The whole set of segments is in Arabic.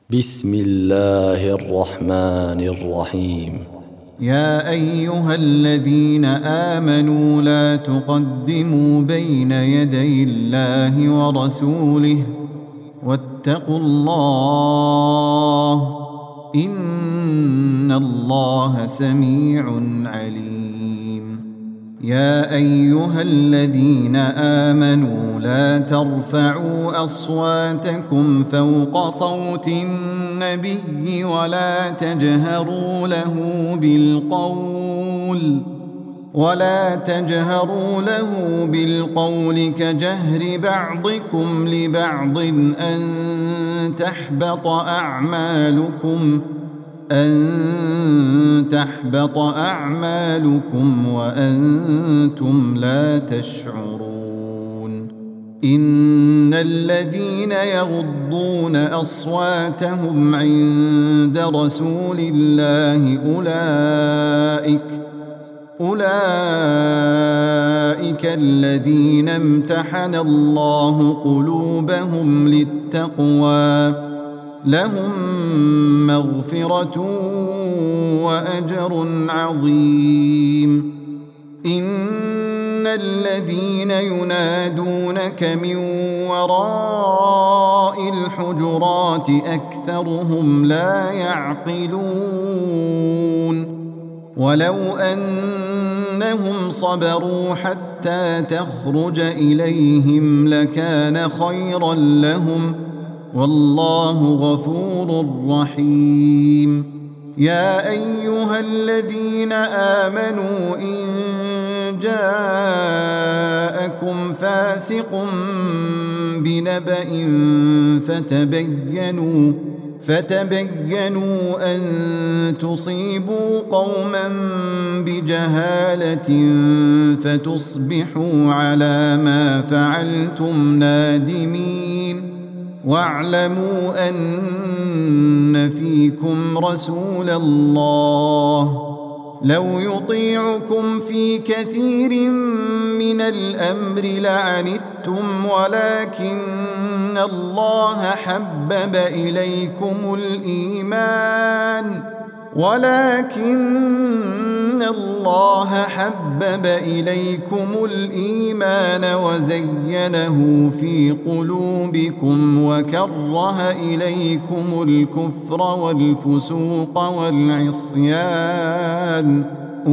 بسم الله الرحمن الرحيم. يا أيها الذين آمنوا لا تقدموا بين يدي الله ورسوله واتقوا الله إن الله سميع عليم. يا أيها الذين آمنوا لا ترفعوا أصواتكم فوق صوت النبي ولا تجهروا له بالقول كجهر بعضكم لبعض أن تحبط أعمالكم وأنتم لا تشعرون. إن الذين يغضون أصواتهم عند رسول الله أولئك الذين امتحن الله قلوبهم للتقوى لهم مغفرة وأجر عظيم. إن الذين ينادونك من وراء الحجرات أكثرهم لا يعقلون. ولو أنهم صبروا حتى تخرج إليهم لكان خيرا لهم والله غفور رحيم. يا أيها الذين آمنوا إن جاءكم فاسق بنبأ فتبينوا أن تصيبوا قوما بجهالة فتصبحوا على ما فعلتم نادمين. واعلموا أن فيكم رسول الله لو يطيعكم في كثير من الأمر لعنتم ولكن الله حبب إليكم الإيمان وزينه في قلوبكم وكره إليكم الكفر والفسوق والعصيان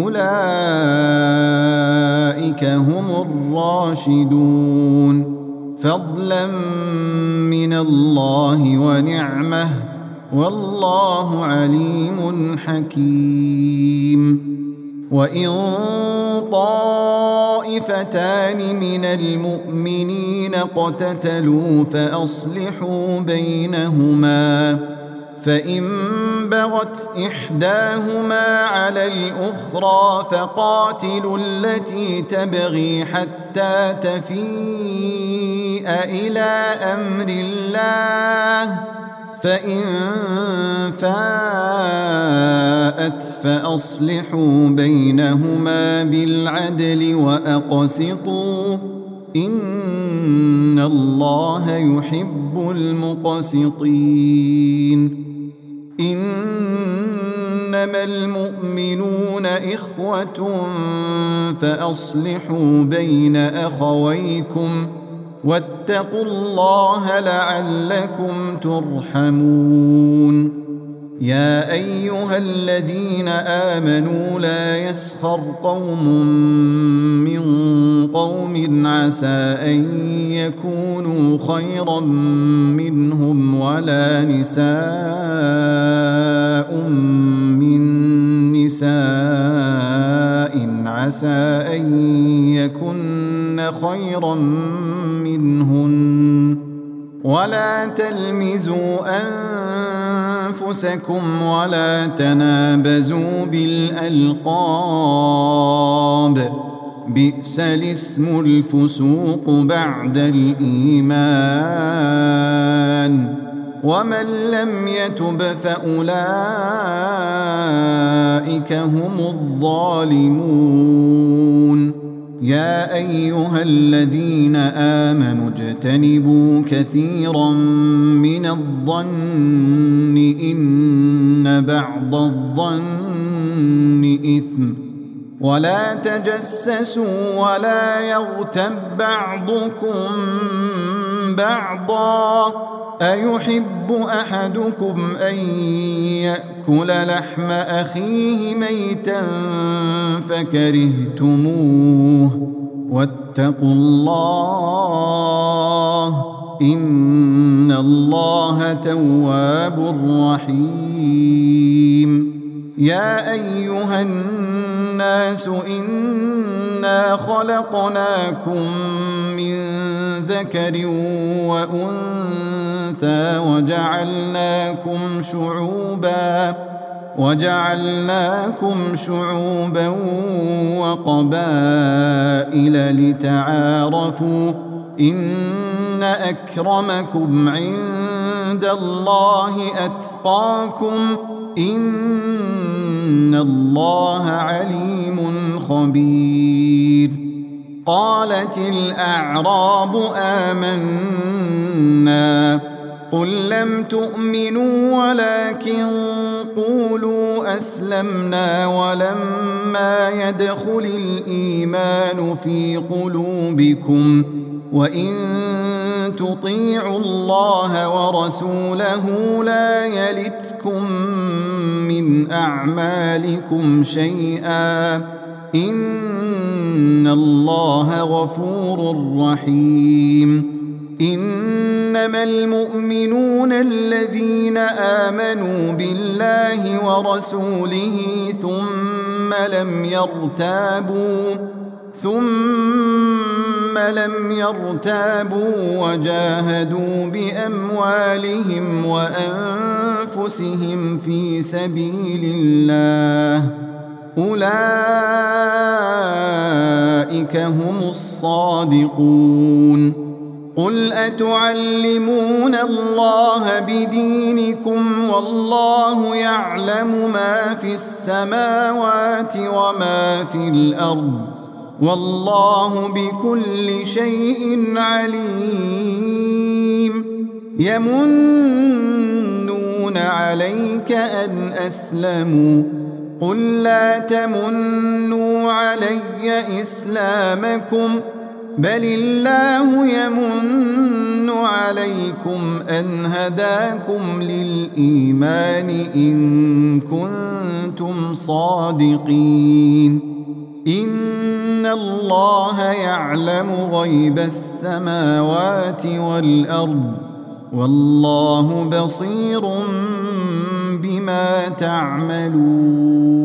أولئك هم الراشدون فضلا من الله ونعمه والله عليم حكيم. وإن طائفتان من المؤمنين اقتتلوا فأصلحوا بينهما فإن بغت إحداهما على الأخرى فقاتلوا التي تبغي حتى تفيء إلى أمر الله فإن فاءت فأصلحوا بينهما بالعدل وأقسطوا إن الله يحب المقسطين. إنما المؤمنون إخوة فأصلحوا بين أخويكم واتقوا الله لعلكم ترحمون. يا أيها الذين آمنوا لا يسخر قوم من قوم عسى أن يكونوا خيرا منهم ولا نساء من نساء عسى أن يكن خيرا منهن ولا تلمزوا أنفسكم ولا تنابزوا بالألقاب بئس الاسم الفسوق بعد الإيمان ومن لم يتب فأولئك هم الظالمون. يا أيها الذين آمنوا اجتنبوا كثيرا من الظن إن بعض الظن إثم ولا تجسسوا ولا يغتب بعضكم بعضا أيحب أحدكم أن يأكل لحم أخيه ميتا فكرهتموه واتقوا الله إن الله تواب رحيم يا أيها الناس إنا خلقناكم من ذكر وأنثى وجعلناكم شعوبا وقبائل لتعارفوا إن أكرمكم عند الله أتقاكم إن الله عليم خبير قالت الأعراب آمنا قل لم تؤمنوا ولكن قولوا أسلمنا ولما يدخل الإيمان في قلوبكم وإن تطيعوا الله ورسوله لا يلتكم من أعمالكم شيئا إن الله غفور رحيم إنما المؤمنون الذين آمنوا بالله ورسوله ثم لم يرتابوا وجاهدوا بأموالهم وأنفسهم في سبيل الله أولئك هم الصادقون قل أتعلمون الله بدينكم والله يعلم ما في السماوات وما في الأرض والله بكل شيء عليم يمنون عليك أن أسلموا قل لا تمنوا علي إسلامكم بل الله يمن عليكم أن هداكم للإيمان إن كنتم صادقين إن الله يعلم غيب السماوات والأرض والله بصير بما تعملون